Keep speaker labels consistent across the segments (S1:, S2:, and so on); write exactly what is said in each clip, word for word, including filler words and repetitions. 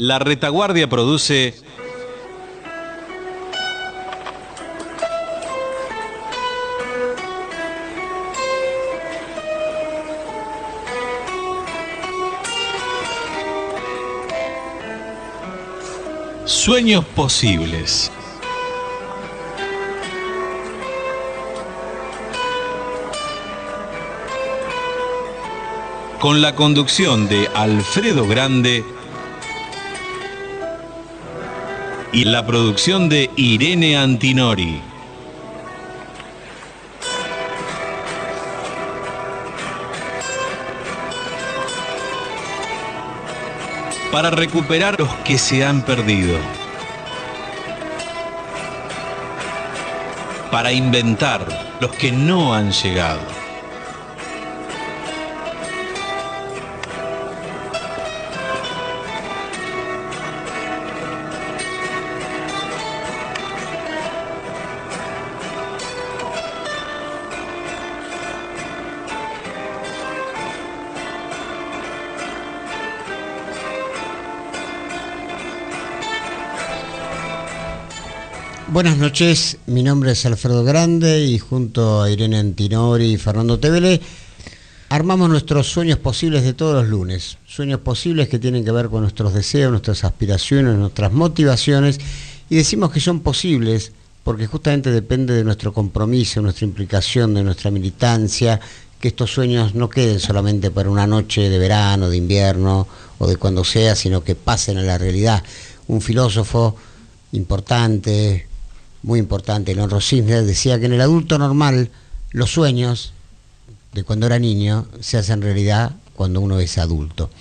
S1: La Retaguardia produce Sueños Posibles. Con la conducción de Alfredo Grande y la producción de Irene Antinori. Para recuperar los que se han perdido. Para inventar los que no han llegado.
S2: Buenas noches, mi nombre es Alfredo Grande y junto a Irene Antinori y Fernando Tevele armamos nuestros sueños posibles de todos los lunes. Sueños posibles que tienen que ver con nuestros deseos, nuestras aspiraciones, nuestras motivaciones, y decimos que son posibles porque justamente depende de nuestro compromiso, nuestra implicación, de nuestra militancia, que estos sueños no queden solamente para una noche de verano, de invierno o de cuando sea, sino que pasen a la realidad. Un filósofo importante, muy importante, León Rosines, decía que en el adulto normal los sueños de cuando era niño se hacen realidad cuando uno es adulto.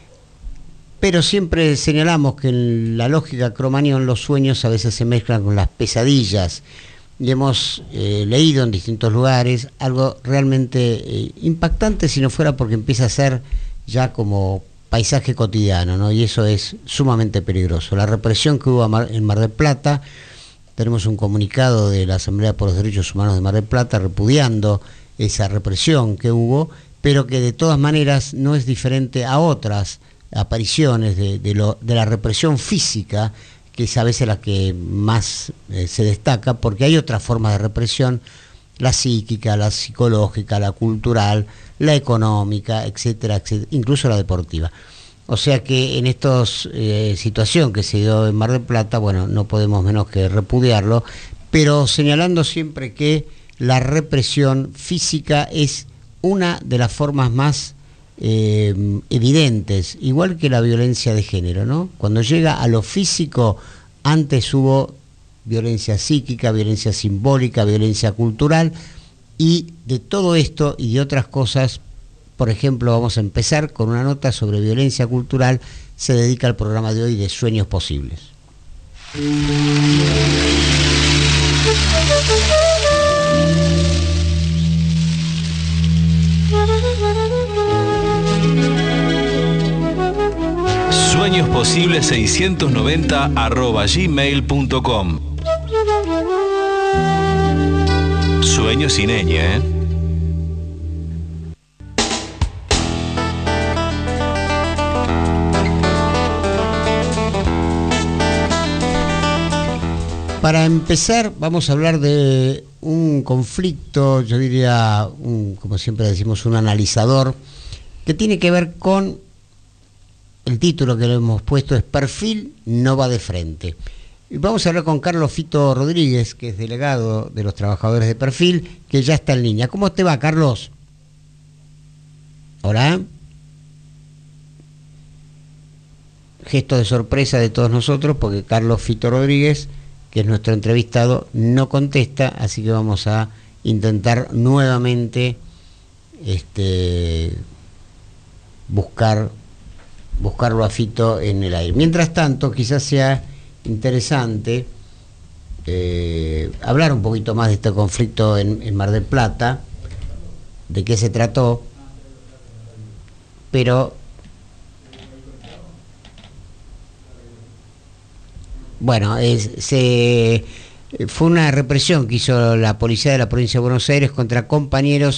S2: Pero siempre señalamos que en la lógica Cro-Magnon los sueños a veces se mezclan con las pesadillas, y hemos eh, leído en distintos lugares algo realmente eh, impactante, si no fuera porque empieza a ser ya como paisaje cotidiano, ¿no? Y eso es sumamente peligroso. La represión que hubo en Mar del Plata, tenemos un comunicado de la Asamblea por los Derechos Humanos de Mar del Plata repudiando esa represión que hubo, pero que de todas maneras no es diferente a otras apariciones de, de, lo, de la represión física, que es a veces la que más eh, se destaca, porque hay otras formas de represión, la psíquica, la psicológica, la cultural, la económica, etcétera, etcétera, incluso la deportiva. O sea que en esta eh, situación que se dio en Mar del Plata, bueno, no podemos menos que repudiarlo, pero señalando siempre que la represión física es una de las formas más eh, evidentes, igual que la violencia de género, ¿no? Cuando llega a lo físico, antes hubo violencia psíquica, violencia simbólica, violencia cultural, y de todo esto y de otras cosas, por ejemplo, vamos a empezar con una nota sobre violencia cultural, se dedica al programa de hoy de Sueños Posibles.
S1: Sueños Posibles seiscientos noventa arroba gmail punto com. Sueños sin ñ, ¿eh?
S2: Para empezar, vamos a hablar de un conflicto, yo diría, un, como siempre decimos, un analizador, que tiene que ver con el título que le hemos puesto, es Perfil no va de frente. Y vamos a hablar con Carlos Fito Rodríguez, que es delegado de los trabajadores de Perfil, que ya está en línea. ¿Cómo te va, Carlos? Hola. Gesto de sorpresa de todos nosotros, porque Carlos Fito Rodríguez, que es nuestro entrevistado, no contesta, así que vamos a intentar nuevamente este, buscar, buscarlo a Fito en el aire. Mientras tanto, quizás sea interesante eh, hablar un poquito más de este conflicto en, en Mar del Plata, de qué se trató, pero bueno, es, se, fue una represión que hizo la policía de la provincia de Buenos Aires contra compañeros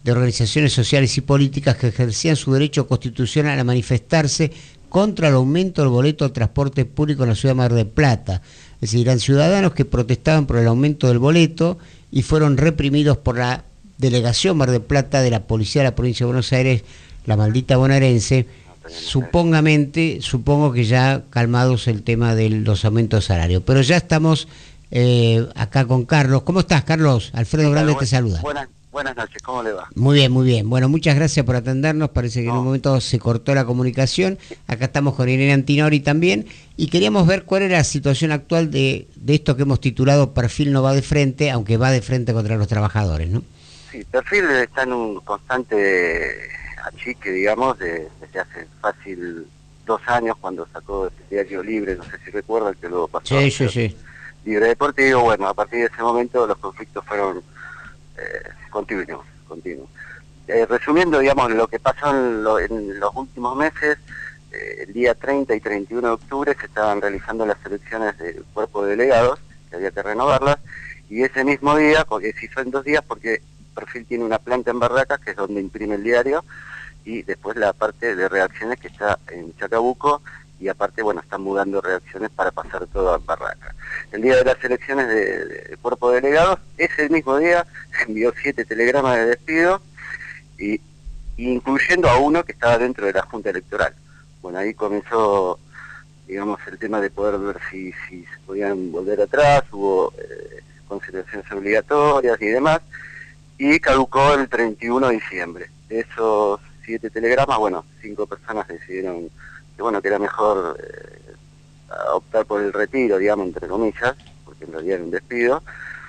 S2: de organizaciones sociales y políticas que ejercían su derecho constitucional a manifestarse contra el aumento del boleto de transporte público en la ciudad de Mar del Plata. Es decir, eran ciudadanos que protestaban por el aumento del boleto y fueron reprimidos por la Delegación Mar del Plata de la Policía de la Provincia de Buenos Aires, la maldita bonaerense, supongamente, supongo que ya calmados el tema de los aumentos de salario. Pero ya estamos eh, acá con Carlos. ¿Cómo estás, Carlos? Alfredo Grande te saluda.
S3: Buenas, buenas noches, ¿cómo le va?
S2: Muy bien, muy bien. Bueno, muchas gracias por atendernos. Parece que no. en un momento se cortó la comunicación. Acá estamos con Irene Antinori también. Y queríamos ver cuál era la situación actual de, de esto que hemos titulado Perfil no va de frente, aunque va de frente contra los trabajadores, ¿no?
S3: Sí, Perfil está en un constante achique, digamos, de, desde hace fácil dos años, cuando sacó este diario Libre, no sé si recuerdan, que luego pasó
S2: sí, sí, sí.
S3: Libre Deportivo. Bueno, a partir de ese momento los conflictos fueron eh, continuos, continuos. Eh, resumiendo, digamos, lo que pasó en, lo, en los últimos meses, eh, el día treinta y treinta y uno de octubre se estaban realizando las elecciones del cuerpo de delegados, que había que renovarlas, y ese mismo día, porque se hizo en dos días, porque Perfil tiene una planta en Barracas, que es donde imprime el diario, y después la parte de redacciones que está en Chacabuco, y aparte, bueno, están mudando redacciones para pasar todo a Barracas. El día de las elecciones de, de cuerpo de delegados, ese mismo día envió siete telegramas de despido, y, y incluyendo a uno que estaba dentro de la Junta Electoral. Bueno, ahí comenzó, digamos, el tema de poder ver si, si se podían volver atrás, hubo eh, consideraciones obligatorias y demás, y caducó el treinta y uno de diciembre. De esos siete telegramas, bueno, cinco personas decidieron que bueno, que era mejor eh, optar por el retiro, digamos, entre comillas, porque en realidad era un despido,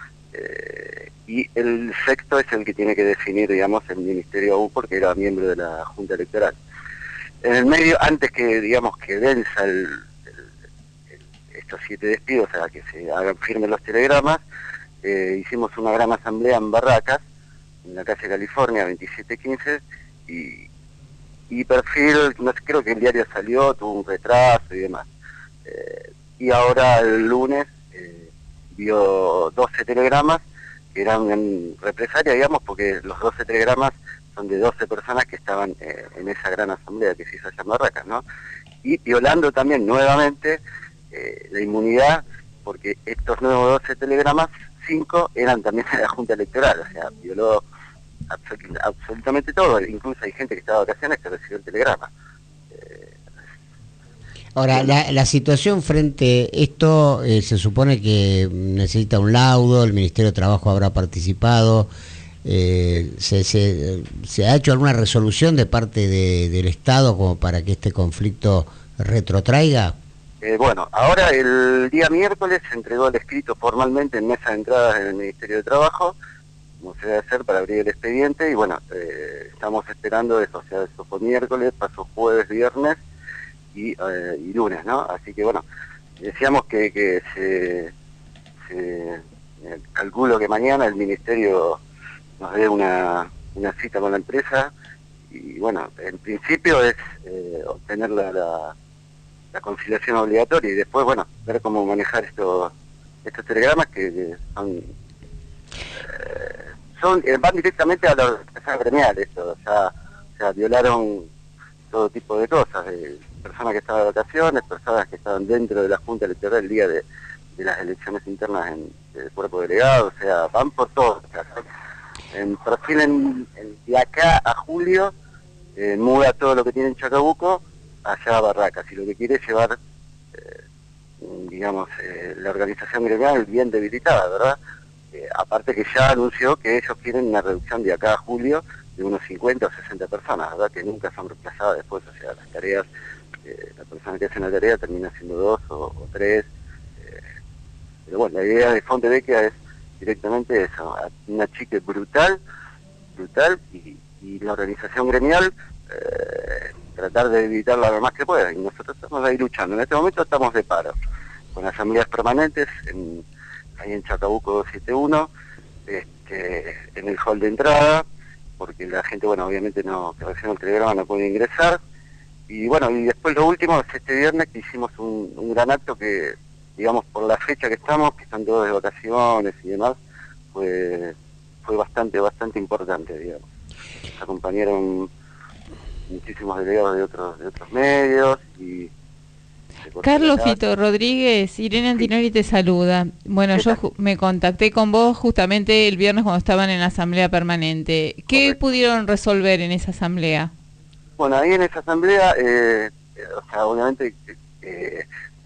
S3: eh, y el sexto es el que tiene que definir, digamos, el Ministerio U, porque era miembro de la Junta Electoral. En el medio, antes que, digamos, que venza el, el, el, estos siete despidos, o sea, que se hagan firmes los telegramas, eh, hicimos una gran asamblea en Barracas, en la calle California, veintisiete quince, y, y Perfil, no sé, creo que el diario salió, tuvo un retraso y demás. Eh, y ahora el lunes eh, vio doce telegramas, que eran en represalia, digamos, porque los doce telegramas son de doce personas que estaban eh, en esa gran asamblea que se hizo allá en Barracas, ¿no? Y violando también nuevamente eh, la inmunidad, porque estos nuevos doce telegramas, cinco eran también de la Junta Electoral, o sea, violó absol absolutamente todo, incluso hay gente que estaba de vacaciones que recibió el telegrama. Eh,
S2: Ahora, la, la situación frente a esto, eh, se supone que necesita un laudo, el Ministerio de Trabajo habrá participado, eh, se, se, ¿se ha hecho alguna resolución de parte de, del Estado como para que este conflicto retrotraiga?
S3: Eh, bueno, ahora el día miércoles se entregó el escrito formalmente en mesa de entradas del Ministerio de Trabajo, como se debe hacer para abrir el expediente, y bueno, eh, estamos esperando eso, o sea, eso fue miércoles, pasó jueves, viernes y, eh, y lunes, ¿no? Así que bueno, decíamos que, que se, se eh, calculo que mañana el Ministerio nos dé una, una cita con la empresa, y bueno, en principio es eh, obtener la, la la conciliación obligatoria y después, bueno, ver cómo manejar estos estos telegramas que, que son, eh, son eh, van directamente a la organización gremial, esto, o sea, o sea, violaron todo tipo de cosas, de personas que estaban de vacaciones, personas que estaban dentro de la Junta Electoral el día de, de las elecciones internas en el cuerpo delegado, o sea, van por todo. O sea, en Perfil, en, en, de acá a julio, eh, muda todo lo que tiene en Chacabuco allá a Barracas, y lo que quiere es llevar, eh, digamos, eh, la organización gremial bien debilitada, ¿verdad? Eh, aparte que ya anunció que ellos quieren una reducción de acá a julio de unos cincuenta o sesenta personas, ¿verdad? Que nunca son reemplazadas después, o sea, las tareas, eh, la persona que hace una tarea termina haciendo dos o, o tres, eh, pero bueno, la idea de Fontebequia es directamente eso, una chique brutal, brutal, y, y la organización gremial, eh, tratar de evitarla lo más que pueda, y nosotros estamos ahí luchando. En este momento estamos de paro, con asambleas permanentes, en, ahí en Chacabuco doscientos setenta y uno, este, en el hall de entrada, porque la gente, bueno, obviamente no, que recién el telegrama no puede ingresar, y bueno, y después lo último es este viernes que hicimos un, un gran acto que, digamos, por la fecha que estamos, que están todos de vacaciones y demás, fue, fue bastante, bastante importante, digamos. acompañaron muchísimos delegados de otros de otros medios y
S4: Carlos Fito Rodríguez, Irene Antinori sí. te saluda. Bueno, yo me contacté con vos justamente el viernes cuando estaban en la asamblea permanente. ¿Qué Correcto. pudieron resolver en esa asamblea?
S3: Bueno, ahí en esa asamblea, eh, o sea, obviamente eh,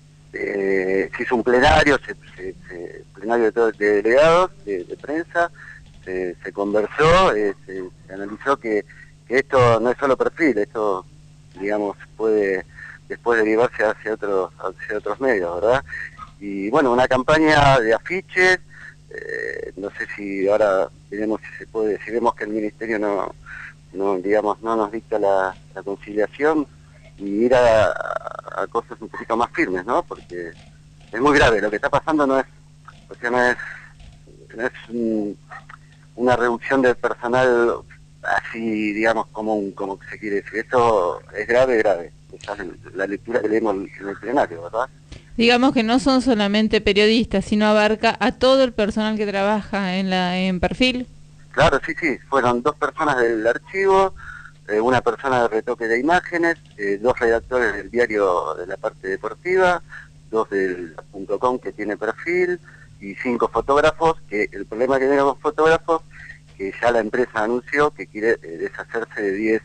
S3: eh, se hizo un plenario, se, se, se, plenario de, todos, de delegados, de, de prensa, se, se conversó, eh, se, se analizó que, que esto no es solo perfil, esto, digamos, puede después derivarse hacia otros hacia otros medios, ¿verdad? Y bueno, una campaña de afiches, eh, no sé si ahora veremos si se puede, si vemos que el ministerio no, no digamos, no nos dicta la, la conciliación, y ir a, a, a cosas un poquito más firmes, ¿no? Porque es muy grave, lo que está pasando no es, o sea, no es, no es un, una reducción del personal así, digamos, como, un, como se quiere decir, esto es grave, grave. Esa es la lectura que leemos en el plenario, ¿verdad?
S4: Digamos que no son solamente periodistas, sino abarca a todo el personal que trabaja en la en perfil.
S3: Claro, sí, sí, fueron dos personas del archivo, eh, una persona de retoque de imágenes, eh, dos redactores del diario de la parte deportiva, dos del punto com que tiene perfil, y cinco fotógrafos, que el problema que tienen los fotógrafos, que ya la empresa anunció que quiere eh, deshacerse de diez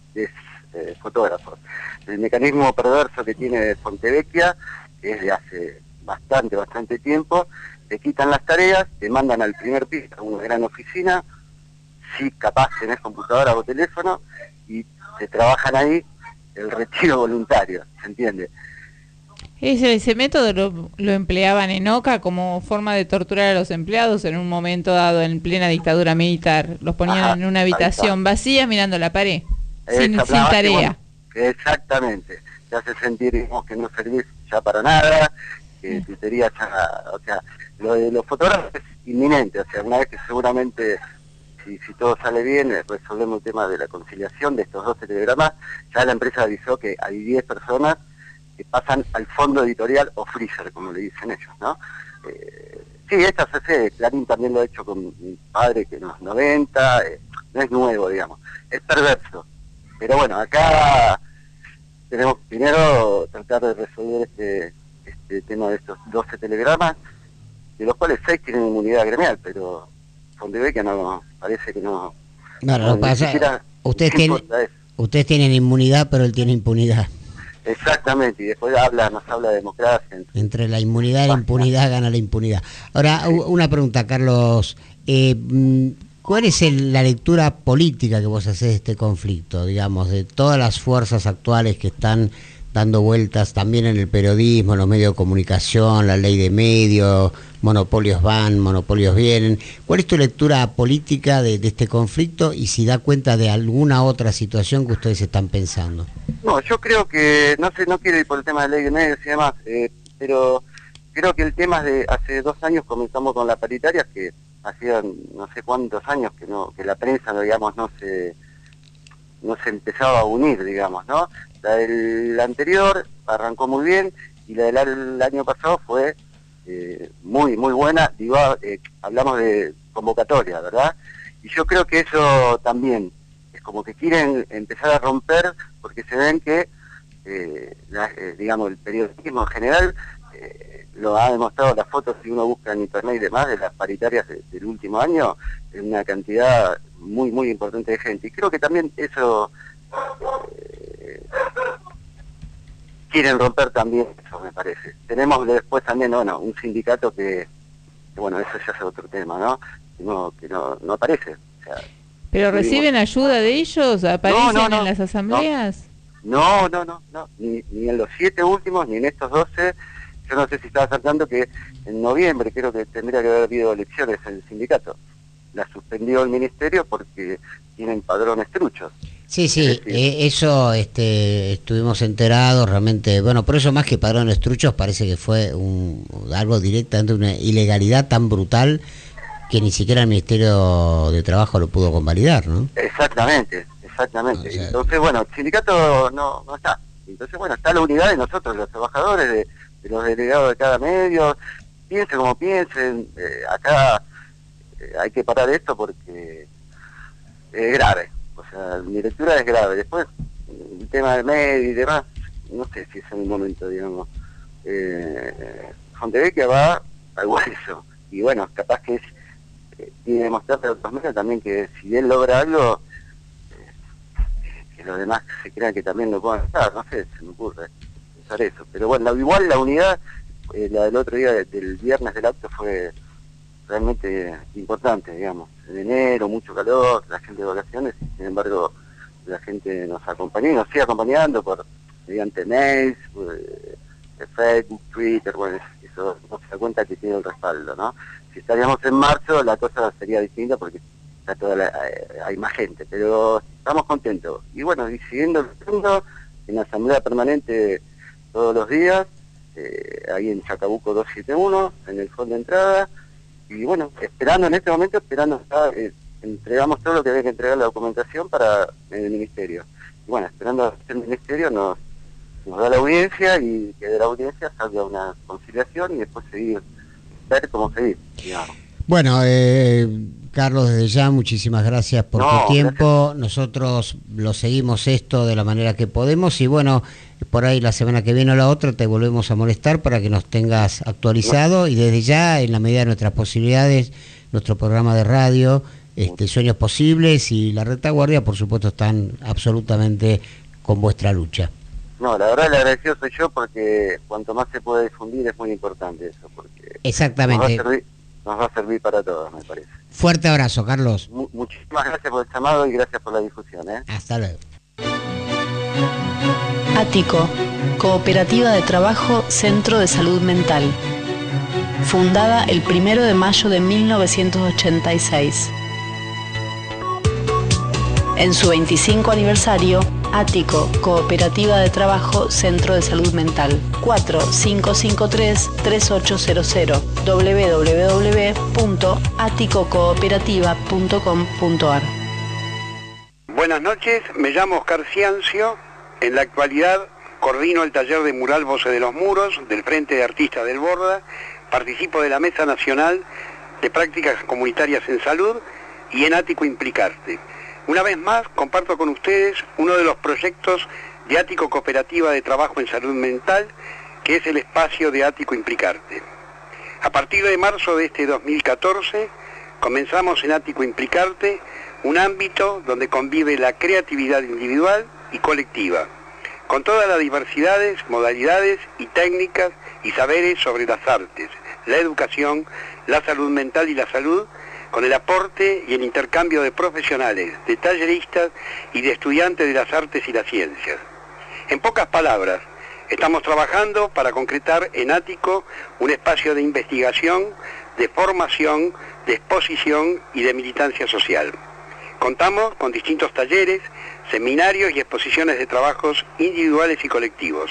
S3: eh, fotógrafos. El mecanismo perverso que tiene Fontevecchia, que es de hace bastante, bastante tiempo, te quitan las tareas, te mandan al primer piso a una gran oficina, si capaz tenés computadora o teléfono, y te trabajan ahí el retiro voluntario, ¿se entiende?
S4: Ese, ese método lo, lo empleaban en Oca como forma de torturar a los empleados en un momento dado en plena dictadura militar. Los ponían Ajá, en una habitación vacía mirando la pared, sin, sin tarea.
S3: Exactamente, te hace sentir digamos, que no servís ya para nada, que tu teoría ya, o sea, lo de los fotógrafos es inminente, o sea, una vez que seguramente, si, si todo sale bien, resolvemos el tema de la conciliación de estos dos telegramas, ya la empresa avisó que hay diez personas que pasan al fondo editorial o freezer, como le dicen ellos, ¿no? Eh, sí, esta C C, Clarín también lo ha hecho con mi padre, que en los noventa, eh, no es nuevo, digamos, es perverso. Pero bueno, acá tenemos primero tratar de resolver este, este tema de estos doce telegramas, de los cuales seis tienen inmunidad gremial, pero Fontevecchia no, parece que no...
S2: Claro, no, pasa, siquiera, ustedes, tienen, ustedes tienen inmunidad, pero él tiene impunidad.
S3: Exactamente, y después habla, nos habla de democracia. Entre,
S2: entre la inmunidad y la impunidad gana la impunidad. Ahora, sí. Una pregunta, Carlos. Eh, ¿Cuál es el, la lectura política que vos hacés de este conflicto, digamos, de todas las fuerzas actuales que están dando vueltas también en el periodismo, en los medios de comunicación, la ley de medios, monopolios van, monopolios vienen? ¿Cuál es tu lectura política de, de este conflicto y si da cuenta de alguna otra situación que ustedes están pensando?
S3: No, yo creo que, no sé, no quiero ir por el tema de ley de medios y demás, eh, pero creo que el tema es de hace dos años comenzamos con la paritaria, que hacían no sé cuántos años que no que la prensa, digamos, no se no se empezaba a unir, digamos, ¿no? La del anterior arrancó muy bien y la del año pasado fue eh, muy, muy buena. Digo, eh, hablamos de convocatoria, ¿verdad? Y yo creo que eso también es como que quieren empezar a romper porque se ven que, eh, la, eh, digamos, el periodismo en general... Eh, lo ha demostrado las fotos, si uno busca en internet y demás, de las paritarias de, del último año, en una cantidad muy, muy importante de gente. Y creo que también eso eh, quieren romper también eso, me parece. Tenemos después también, bueno, un sindicato que, que bueno, eso ya es otro tema, ¿no? Que no, que no, no aparece. O sea,
S4: ¿pero reciben tuvimos... ayuda de ellos? ¿Aparecen no, no, no, en las asambleas?
S3: No, no, no, no, ni, ni en los siete últimos, ni en estos doce. Yo no sé si estaba saltando que en noviembre creo que tendría que haber habido elecciones en el sindicato. La suspendió el ministerio porque tienen padrones truchos.
S2: Sí, sí, eh, eso este, estuvimos enterados realmente. Bueno, por eso más que padrones truchos parece que fue un, algo directamente una ilegalidad tan brutal que ni siquiera el Ministerio de Trabajo lo pudo convalidar, ¿no?
S3: Exactamente, exactamente. O sea, entonces, bueno, el sindicato no, no está. Entonces, bueno, está la unidad de nosotros, los trabajadores, de, de los delegados de cada medio. Piensen como piensen, eh, acá eh, hay que parar esto porque es grave, O sea, mi lectura es grave. Después, el tema del medio y demás, no sé si es en el momento, digamos. Eh, Fontevecchia va al hueso. Y bueno, capaz que es, eh, tiene que demostrarle a otros medios también que si él logra algo, eh, que los demás se crean que también lo puedan estar. No sé, se me ocurre pensar eso. Pero bueno, la, igual la unidad, eh, la del otro día, del viernes del acto, fue realmente importante, digamos. En enero, mucho calor, la gente de vacaciones, y sin embargo, la gente nos acompañó y nos sigue acompañando por mediante mails, eh, Facebook, Twitter, bueno, eso no se da cuenta que tiene el respaldo, ¿no? Si estaríamos en marzo, la cosa sería distinta porque está toda la, eh, hay más gente, pero estamos contentos. Y bueno, y siguiendo luchando en la asamblea permanente todos los días, eh, ahí en Chacabuco doscientos setenta y uno, en el fondo de entrada, y bueno, esperando en este momento, esperando, eh, entregamos todo lo que había que entregar la documentación para el ministerio. Y bueno, esperando que el ministerio nos, nos da la audiencia y que de la audiencia salga una conciliación y después seguir, ver cómo seguir, digamos.
S2: Bueno, eh, Carlos, desde ya muchísimas gracias por
S3: No,
S2: tu tiempo.
S3: gracias.
S2: Nosotros lo seguimos esto de la manera que podemos y bueno, por ahí la semana que viene o la otra te volvemos a molestar para que nos tengas actualizado y desde ya, en la medida de nuestras posibilidades, nuestro programa de radio, este, Sueños Posibles y La Retaguardia, por supuesto, están absolutamente con vuestra lucha.
S3: No, la verdad el agradecido soy yo porque cuanto más se puede difundir es muy importante eso, porque
S2: Exactamente.
S3: Nos va a servir, nos va a servir para todos, me parece.
S2: Fuerte abrazo, Carlos.
S3: Mu- muchísimas gracias por el llamado y gracias por la difusión, ¿eh?
S2: Hasta luego.
S5: Ático, Cooperativa de Trabajo Centro de Salud Mental. Fundada el primero de mayo de mil novecientos ochenta y seis. En su veinticinco aniversario, Ático, Cooperativa de Trabajo Centro de Salud Mental. cuatro cinco cinco tres, tres ocho cero cero, doble u doble u doble u punto ático cooperativa punto com punto a r.
S6: Buenas noches, me llamo Oscar Ciancio. En la actualidad coordino el taller de mural Voces de los Muros del Frente de Artistas del Borda, participo de la Mesa Nacional de Prácticas Comunitarias en Salud y en Ático Implicarte. Una vez más comparto con ustedes uno de los proyectos de Ático Cooperativa de Trabajo en Salud Mental, que es el espacio de Ático Implicarte. A partir de marzo de este dos mil catorce comenzamos en Ático Implicarte un ámbito donde convive la creatividad individual y colectiva, con todas las diversidades, modalidades y técnicas y saberes sobre las artes, la educación, la salud mental y la salud, con el aporte y el intercambio de profesionales, de talleristas y de estudiantes de las artes y las ciencias. En pocas palabras, estamos trabajando para concretar en Ático un espacio de investigación, de formación, de exposición y de militancia social. Contamos con distintos talleres, seminarios y exposiciones de trabajos individuales y colectivos.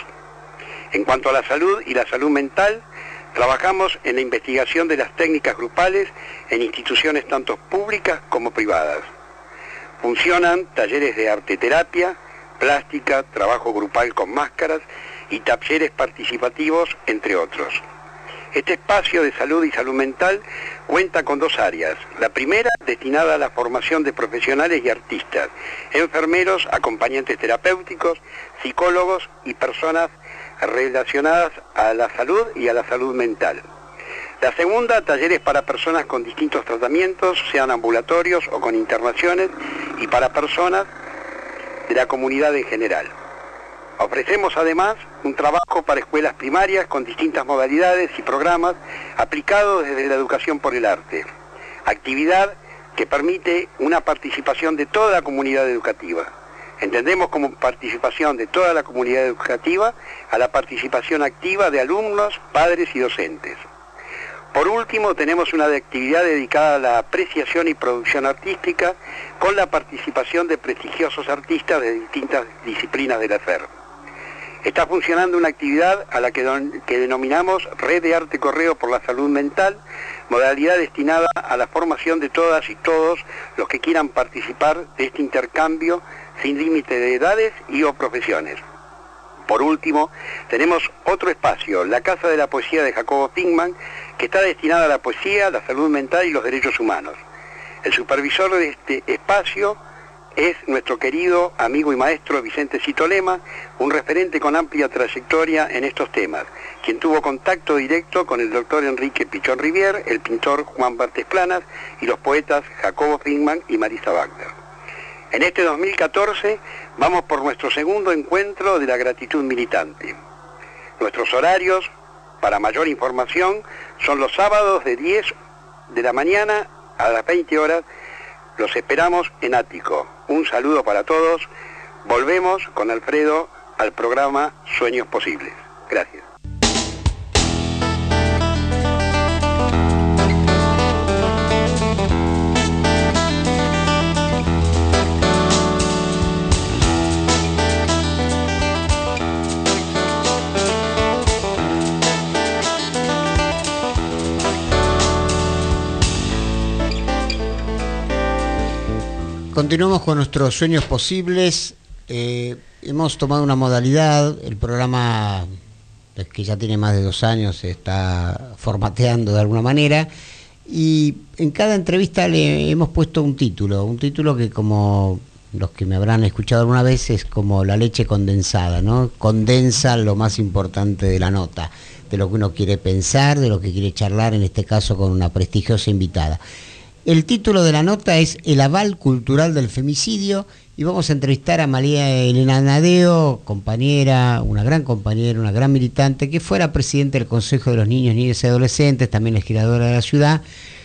S6: En cuanto a la salud y la salud mental, trabajamos en la investigación de las técnicas grupales en instituciones tanto públicas como privadas. Funcionan talleres de arteterapia, plástica, trabajo grupal con máscaras y talleres participativos, entre otros. Este espacio de salud y salud mental cuenta con dos áreas. La primera, destinada a la formación de profesionales y artistas, enfermeros, acompañantes terapéuticos, psicólogos y personas relacionadas a la salud y a la salud mental. La segunda, talleres para personas con distintos tratamientos, sean ambulatorios o con internaciones, y para personas de la comunidad en general. Ofrecemos además un trabajo para escuelas primarias con distintas modalidades y programas aplicados desde la educación por el arte, actividad que permite una participación de toda la comunidad educativa. Entendemos como participación de toda la comunidad educativa a la participación activa de alumnos, padres y docentes. Por último, tenemos una actividad dedicada a la apreciación y producción artística con la participación de prestigiosos artistas de distintas disciplinas del hacer. Está funcionando una actividad a la que, don, que denominamos Red de Arte Correo por la Salud Mental, modalidad destinada a la formación de todas y todos los que quieran participar de este intercambio sin límite de edades y o profesiones. Por último, tenemos otro espacio, la Casa de la Poesía de Jacobo Pinkman, que está destinada a la poesía, la salud mental y los derechos humanos. El supervisor de este espacio es nuestro querido amigo y maestro Vicente Citolema, un referente con amplia trayectoria en estos temas, quien tuvo contacto directo con el doctor Enrique Pichón Rivier, el pintor Juan Bartés Planas y los poetas Jacobo Friedman y Marisa Wagner. En este dos mil catorce vamos por nuestro segundo encuentro de la gratitud militante. Nuestros horarios, para mayor información, son los sábados de diez de la mañana a las veinte horas. Los esperamos en Ático. Un saludo para todos. Volvemos con Alfredo al programa Sueños Posibles. Gracias.
S2: Continuamos con nuestros sueños posibles. Eh, hemos tomado una modalidad, el programa que ya tiene más de dos años se está formateando de alguna manera, y en cada entrevista le hemos puesto un título, un título que, como los que me habrán escuchado alguna vez, es como la leche condensada, ¿no? Condensa lo más importante de la nota, de lo que uno quiere pensar, de lo que quiere charlar, en este caso con una prestigiosa invitada. El título de la nota es El aval cultural del femicidio, y vamos a entrevistar a María Elena Nadeo, compañera, una gran compañera, una gran militante, que fuera presidenta del Consejo de los Niños, Niñas y Adolescentes, también legisladora de la ciudad,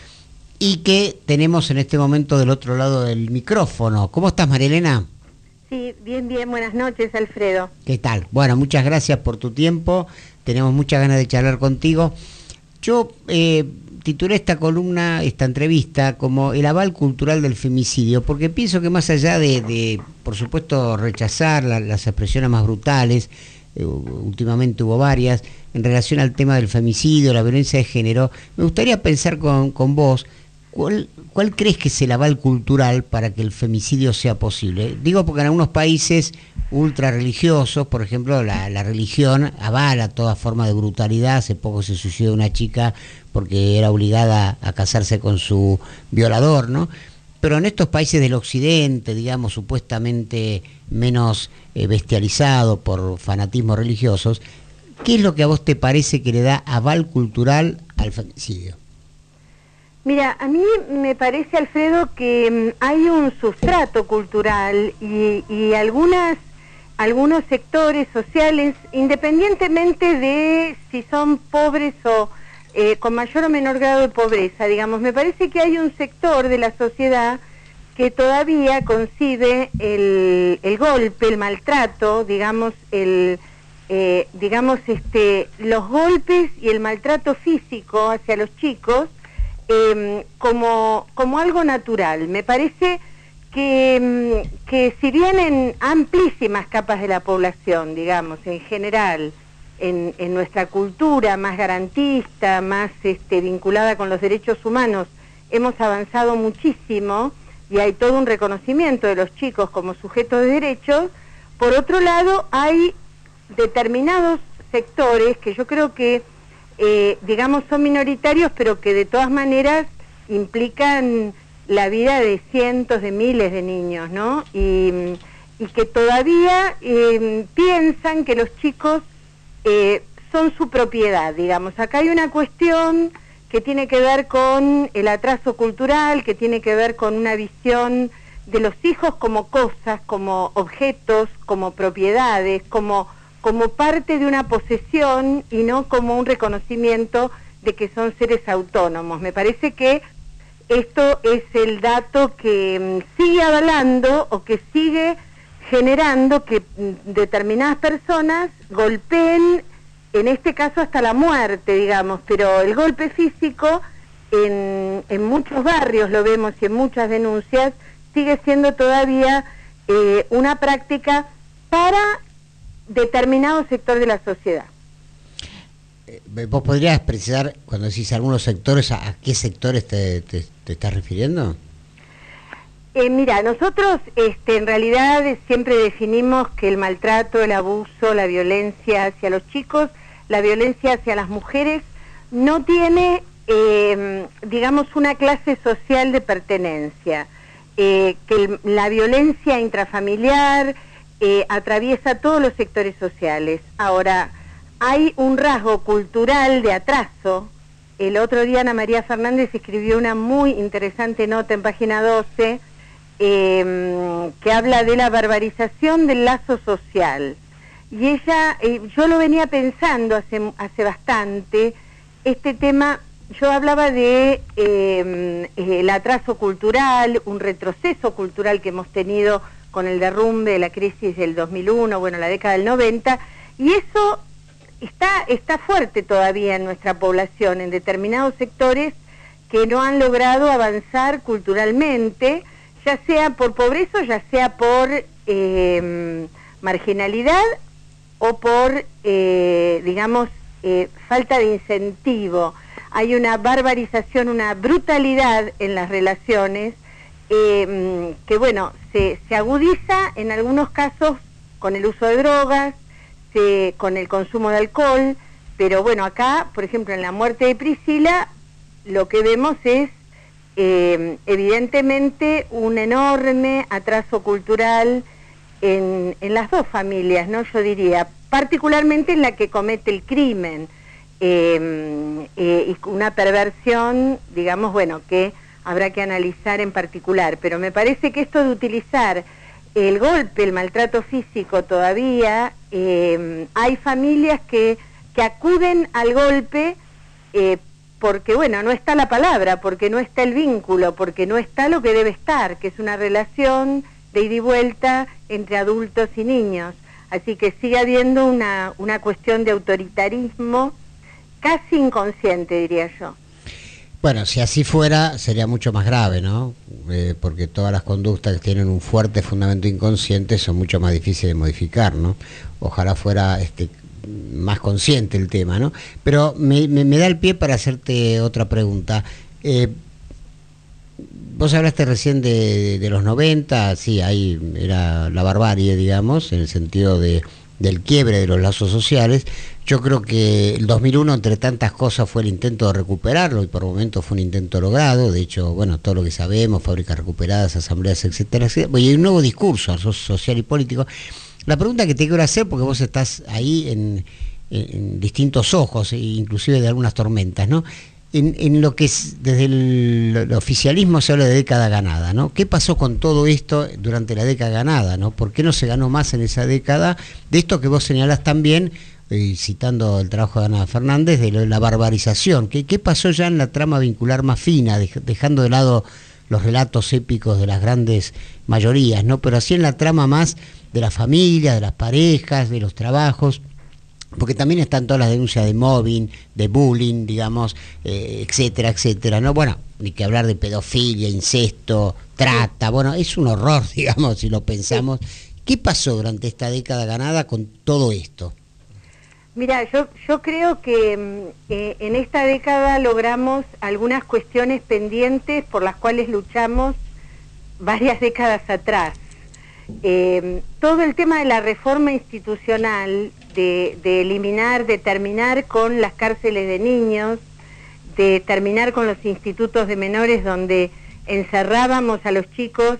S2: y que tenemos en este momento del otro lado del micrófono. ¿Cómo estás, María Elena?
S7: Sí, bien, bien. Buenas noches, Alfredo.
S2: ¿Qué tal? Bueno, muchas gracias por tu tiempo. Tenemos muchas ganas de charlar contigo. Yo eh, titulé esta columna, esta entrevista, como El aval cultural del femicidio, porque pienso que más allá de, de por supuesto, rechazar la, las expresiones más brutales, eh, últimamente hubo varias, en relación al tema del femicidio, la violencia de género, me gustaría pensar con, con vos, ¿cuál, ¿cuál crees que es el aval cultural para que el femicidio sea posible? Digo porque en algunos países ultra religiosos, por ejemplo, la, la religión avala toda forma de brutalidad. Hace poco se suicidó una chica porque era obligada a casarse con su violador, ¿no? Pero en estos países del occidente, digamos, supuestamente menos eh, bestializado por fanatismos religiosos, ¿qué es lo que a vos te parece que le da aval cultural al femicidio?
S7: Mira, a mí me parece, Alfredo, que um, hay un sustrato cultural y, y algunas algunos sectores sociales, independientemente de si son pobres o eh, con mayor o menor grado de pobreza, digamos, me parece que hay un sector de la sociedad que todavía concibe el, el golpe, el maltrato, digamos, el eh, digamos este los golpes y el maltrato físico hacia los chicos eh, como como algo natural. Me parece que, que si bien en amplísimas capas de la población, digamos, en general, en, en nuestra cultura más garantista, más este, vinculada con los derechos humanos, hemos avanzado muchísimo y hay todo un reconocimiento de los chicos como sujetos de derechos, por otro lado hay determinados sectores que yo creo que, eh, digamos, son minoritarios, pero que de todas maneras implican la vida de cientos de miles de niños, ¿no? Y, y que todavía eh, piensan que los chicos eh, son su propiedad, digamos. Acá hay una cuestión que tiene que ver con el atraso cultural, que tiene que ver con una visión de los hijos como cosas, como objetos, como propiedades, como, como parte de una posesión y no como un reconocimiento de que son seres autónomos. Me parece que esto es el dato que um, sigue avalando o que sigue generando que um, determinadas personas golpeen, en este caso hasta la muerte, digamos, pero el golpe físico en, en muchos barrios, lo vemos, y en muchas denuncias, sigue siendo todavía eh, una práctica para determinado sector de la sociedad.
S2: ¿Vos podrías precisar, cuando decís algunos sectores, a, a qué sectores te, te, te estás refiriendo?
S7: Eh, mira, nosotros este, en realidad siempre definimos que el maltrato, el abuso, la violencia hacia los chicos, la violencia hacia las mujeres, no tiene, eh, digamos, una clase social de pertenencia. eh, que el, la violencia intrafamiliar eh, atraviesa todos los sectores sociales. Ahora, hay un rasgo cultural de atraso. El otro día Ana María Fernández escribió una muy interesante nota en página doce eh, que habla de la barbarización del lazo social. Y ella, eh, yo lo venía pensando hace, hace bastante, este tema, yo hablaba de eh, el atraso cultural, un retroceso cultural que hemos tenido con el derrumbe de la crisis del dos mil uno, bueno, la década del noventa, y eso está, está fuerte todavía en nuestra población, en determinados sectores que no han logrado avanzar culturalmente, ya sea por pobreza, ya sea por eh, marginalidad o por, eh, digamos, eh, falta de incentivo. Hay una barbarización, una brutalidad en las relaciones eh, que, bueno, se, se agudiza en algunos casos con el uso de drogas, se, con el consumo de alcohol, pero bueno, acá, por ejemplo, en la muerte de Priscila, lo que vemos es eh, evidentemente un enorme atraso cultural en, en las dos familias, ¿no? Yo diría, particularmente en la que comete el crimen, eh, eh, y una perversión, digamos, bueno, que habrá que analizar en particular, pero me parece que esto de utilizar el golpe, el maltrato físico todavía, eh, hay familias que, que acuden al golpe eh, porque, bueno, no está la palabra, porque no está el vínculo, porque no está lo que debe estar, que es una relación de ida y vuelta entre adultos y niños. Así que sigue habiendo una, una cuestión de autoritarismo casi inconsciente, diría yo.
S2: Bueno, si así fuera, sería mucho más grave, ¿no? Eh, porque todas las conductas que tienen un fuerte fundamento inconsciente son mucho más difíciles de modificar, ¿no? Ojalá fuera este, más consciente el tema, ¿no? Pero me, me, me da el pie para hacerte otra pregunta. Eh, vos hablaste recién de, de los noventa, sí, ahí era la barbarie, digamos, en el sentido de del quiebre de los lazos sociales. Yo creo que el dos mil uno, entre tantas cosas, fue el intento de recuperarlo, y por momentos fue un intento logrado. De hecho, bueno, todo lo que sabemos, fábricas recuperadas, asambleas, etcétera, etcétera. Y hay un nuevo discurso social y político. La pregunta que te quiero hacer, porque vos estás ahí en, en distintos ojos, inclusive de algunas tormentas, ¿no? En, en lo que es, desde el, el oficialismo se habla de década ganada, ¿no? ¿Qué pasó con todo esto durante la década ganada, ¿no? ¿Por qué no se ganó más en esa década? De esto que vos señalás también, eh, citando el trabajo de Ana Fernández, de lo, la barbarización. ¿Qué, ¿Qué pasó ya en la trama vincular más fina, dej, dejando de lado los relatos épicos de las grandes mayorías, ¿no? Pero así en la trama más de la familia, de las parejas, de los trabajos, porque también están todas las denuncias de mobbing, de bullying, digamos, eh, etcétera, etcétera, ¿no? Bueno, ni que hablar de pedofilia, incesto, trata, bueno, es un horror, digamos, si lo pensamos. ¿Qué pasó durante esta década ganada con todo esto?
S7: Mira, yo, yo creo que eh, en esta década logramos algunas cuestiones pendientes por las cuales luchamos varias décadas atrás. Eh, todo el tema de la reforma institucional, de, de eliminar, de terminar con las cárceles de niños, de terminar con los institutos de menores donde encerrábamos a los chicos,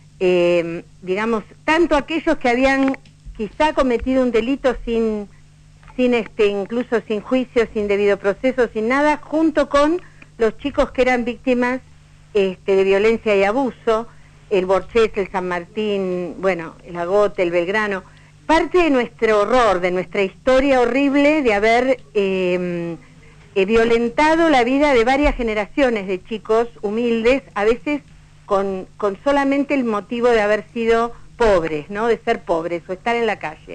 S7: eh, digamos, tanto aquellos que habían quizá cometido un delito sin, sin este, incluso sin juicio, sin debido proceso, sin nada, junto con los chicos que eran víctimas este, de violencia y abuso, el Borchet, el San Martín, bueno, el Agote, el Belgrano. Parte de nuestro horror, de nuestra historia horrible de haber eh, eh, violentado la vida de varias generaciones de chicos humildes, a veces con, con solamente el motivo de haber sido pobres, ¿no? De ser pobres o estar en la calle.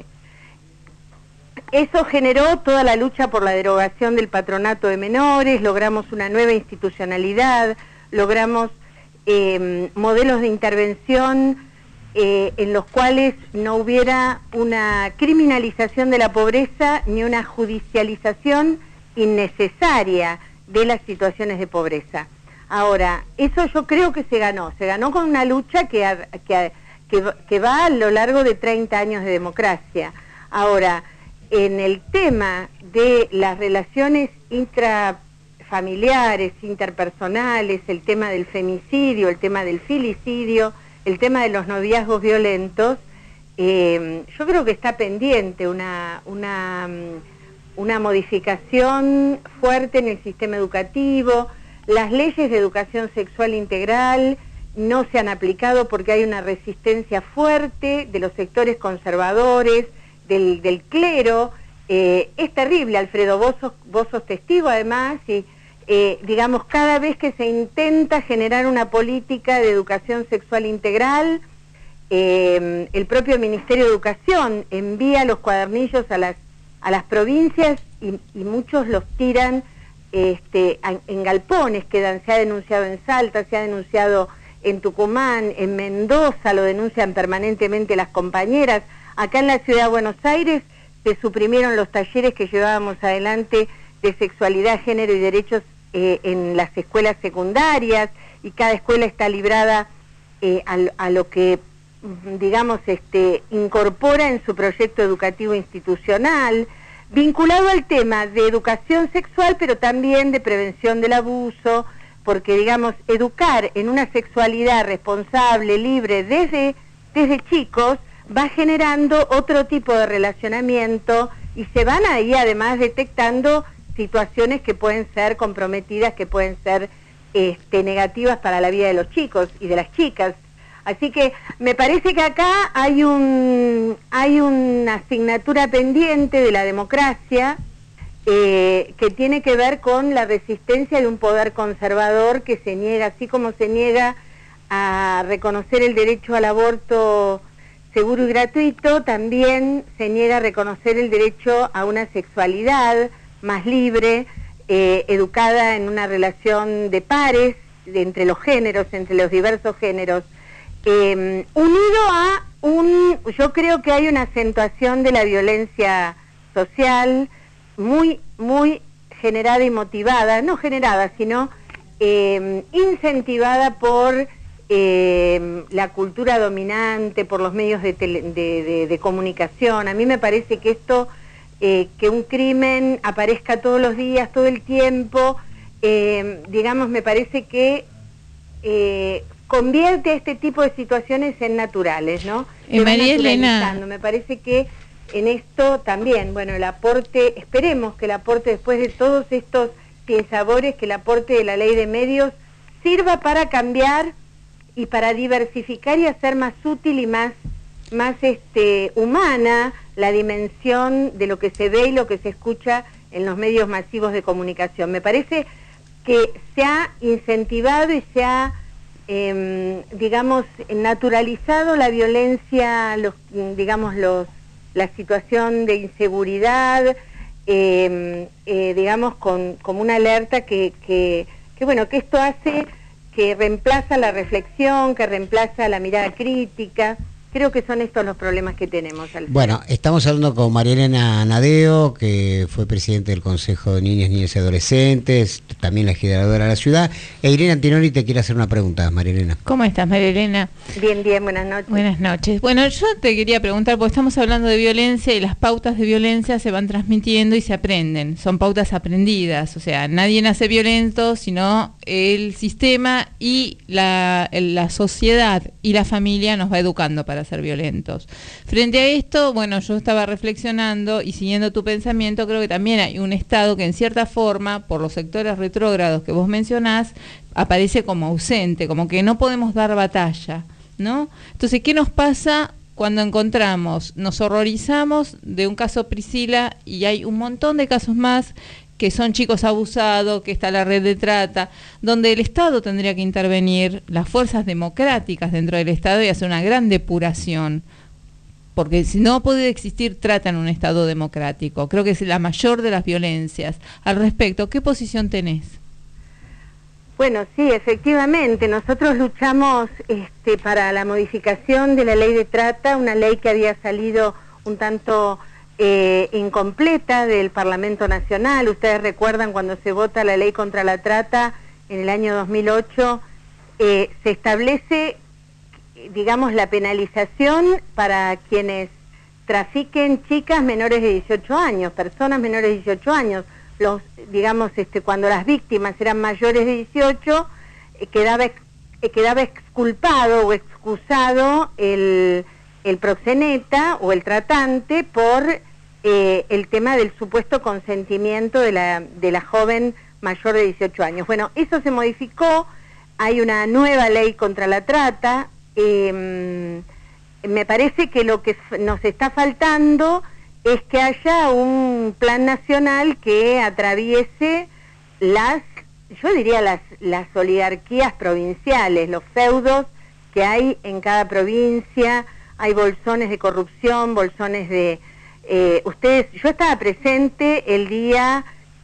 S7: Eso generó toda la lucha por la derogación del patronato de menores, logramos una nueva institucionalidad, logramos Eh, modelos de intervención eh, en los cuales no hubiera una criminalización de la pobreza ni una judicialización innecesaria de las situaciones de pobreza. Ahora, eso yo creo que se ganó, se ganó con una lucha que, que, que, que va a lo largo de treinta años de democracia. Ahora, en el tema de las relaciones intra familiares, interpersonales, el tema del femicidio, el tema del filicidio, el tema de los noviazgos violentos, eh, yo creo que está pendiente una, una, una modificación fuerte en el sistema educativo. Las leyes de educación sexual integral no se han aplicado porque hay una resistencia fuerte de los sectores conservadores, del, del clero. Eh, es terrible, Alfredo, vos sos, vos sos testigo además, y eh, digamos, cada vez que se intenta generar una política de educación sexual integral, eh, el propio Ministerio de Educación envía los cuadernillos a las, a las provincias y, y muchos los tiran este, en, en galpones, quedan, se ha denunciado en Salta, se ha denunciado en Tucumán, en Mendoza, lo denuncian permanentemente las compañeras. Acá en la Ciudad de Buenos Aires se suprimieron los talleres que llevábamos adelante de sexualidad, género y derechos eh, en las escuelas secundarias, y cada escuela está librada eh, a, a lo que, digamos, este, incorpora en su proyecto educativo institucional, vinculado al tema de educación sexual, pero también de prevención del abuso, porque, digamos, educar en una sexualidad responsable, libre, desde, desde chicos, va generando otro tipo de relacionamiento y se van ahí además detectando situaciones que pueden ser comprometidas, que pueden ser este, negativas para la vida de los chicos y de las chicas. Así que me parece que acá hay un hay una asignatura pendiente de la democracia eh, que tiene que ver con la resistencia de un poder conservador que se niega, así como se niega a reconocer el derecho al aborto seguro y gratuito, también se niega a reconocer el derecho a una sexualidad más libre, eh, educada en una relación de pares, de, entre los géneros, entre los diversos géneros, eh, unido a un, yo creo que hay una acentuación de la violencia social muy, muy generada y motivada, no generada, sino eh, incentivada por Eh, la cultura dominante, por los medios de, tele, de, de, de comunicación. A mí me parece que esto, eh, que un crimen aparezca todos los días, todo el tiempo, eh, digamos, me parece que eh, convierte este tipo de situaciones en naturales, ¿no?
S4: Eh, María Elena,
S7: me parece que en esto también, bueno, el aporte, esperemos que el aporte, después de todos estos sinsabores, que el aporte de la ley de medios sirva para cambiar y para diversificar y hacer más útil y más, más este, humana la dimensión de lo que se ve y lo que se escucha en los medios masivos de comunicación. Me parece que se ha incentivado y se ha, eh, digamos, naturalizado la violencia, los, digamos, los, la situación de inseguridad, eh, eh, digamos, con, como una alerta que, que, que, bueno, que esto hace que reemplaza la reflexión, que reemplaza la mirada crítica. Creo que son estos los problemas que tenemos. Alfredo.
S2: Bueno, estamos hablando con María Elena Nadeo, que fue presidente del Consejo de Niñas, Niños y Adolescentes, también legisladora de la ciudad. E Irene Antinori te quiere hacer una pregunta, María Elena.
S4: ¿Cómo estás, María Elena?
S7: Bien, bien, buenas noches.
S4: Buenas noches. Bueno, yo te quería preguntar, porque estamos hablando de violencia y las pautas de violencia se van transmitiendo y se aprenden. Son pautas aprendidas, o sea, nadie nace violento, sino el sistema y la, la sociedad y la familia nos va educando para ser violentos. Frente a esto, bueno, yo estaba reflexionando y siguiendo tu pensamiento, creo que también hay un Estado que en cierta forma, por los sectores retrógrados que vos mencionás, aparece como ausente, como que no podemos dar batalla, ¿no? Entonces, ¿qué nos pasa cuando encontramos, nos horrorizamos de un caso Priscila y hay un montón de casos más que son chicos abusados, que está la red de trata, donde el Estado tendría que intervenir, las fuerzas democráticas dentro del Estado y hacer una gran depuración, porque si no puede existir trata en un Estado democrático. Creo que es la mayor de las violencias. Al respecto, ¿qué posición tenés?
S7: Bueno, sí, efectivamente, nosotros luchamos este, para la modificación de la ley de trata, una ley que había salido un tanto Eh, incompleta del Parlamento Nacional. Ustedes recuerdan cuando se vota la ley contra la trata en el año dos mil ocho, eh, se establece, digamos, la penalización para quienes trafiquen chicas menores de dieciocho años, personas menores de dieciocho años, los, digamos, este, cuando las víctimas eran mayores de dieciocho, eh, quedaba, ex, eh, quedaba exculpado o excusado el, el proxeneta o el tratante por eh, el tema del supuesto consentimiento de la, de la joven mayor de dieciocho años. Bueno, eso se modificó, hay una nueva ley contra la trata. eh, me parece que lo que nos está faltando es que haya un plan nacional que atraviese las, yo diría las, las oligarquías provinciales, los feudos que hay en cada provincia. Hay bolsones de corrupción, bolsones de... Eh, ustedes, yo estaba presente el día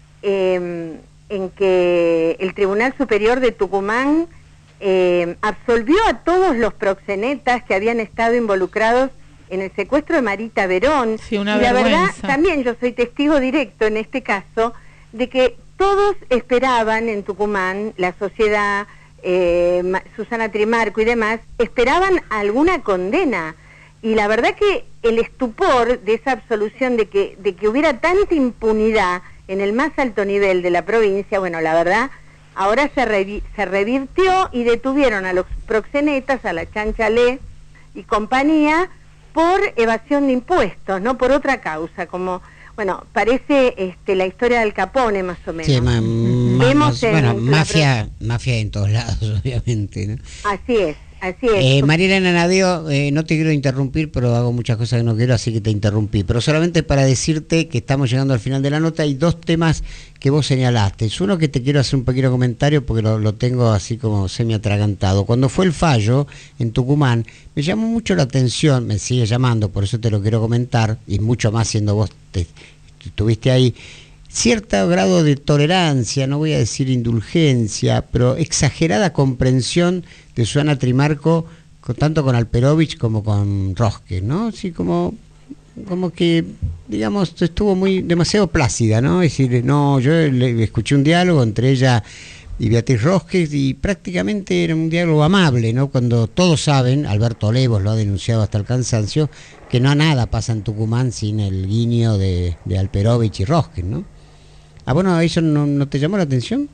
S7: eh, en que el Tribunal Superior de Tucumán eh, absolvió a todos los proxenetas que habían estado involucrados en el secuestro de Marita Verón.
S4: Sí, una
S7: y la
S4: vergüenza.
S7: verdad, también yo soy testigo directo en este caso, de que todos esperaban en Tucumán, la sociedad, eh, Susana Trimarco y demás, esperaban alguna condena. Y la verdad que el estupor de esa absolución, de que, de que hubiera tanta impunidad en el más alto nivel de la provincia, bueno, la verdad, ahora se, revi se revirtió y detuvieron a los proxenetas, a la Chanchalé y compañía, por evasión de impuestos, no por otra causa, como, bueno, parece este, la historia del Capone más o menos.
S2: Sí, ma, ma,
S7: Vemos
S2: ma, bueno,
S7: en
S2: mafia, mafia en todos lados, obviamente, ¿no?
S7: Así es, así es.
S2: Eh, Marielena Nadeo, eh, no te quiero interrumpir, pero hago muchas cosas que no quiero, así que te interrumpí. Pero solamente para decirte que estamos llegando al final de la nota, hay dos temas que vos señalaste. Es uno que te quiero hacer un pequeño comentario porque lo, lo tengo así como semi atragantado. Cuando fue el fallo en Tucumán, me llamó mucho la atención, me sigue llamando, por eso te lo quiero comentar, y mucho más siendo vos, te, estuviste ahí, cierto grado de tolerancia, no voy a decir indulgencia, pero exagerada comprensión de Susana Trimarco, con, tanto con Alperovich como con Rosque, ¿no? Así como, como que, digamos, estuvo muy demasiado plácida, ¿no? Es decir, no, yo le, escuché un diálogo entre ella y Beatriz Rosque y prácticamente era un diálogo amable, ¿no? Cuando todos saben, Alberto Levos lo ha denunciado hasta el cansancio, que no nada pasa en Tucumán sin el guiño de, de Alperovich y Rosque, ¿no? Ah, bueno, ¿eso no, no te llamó la atención?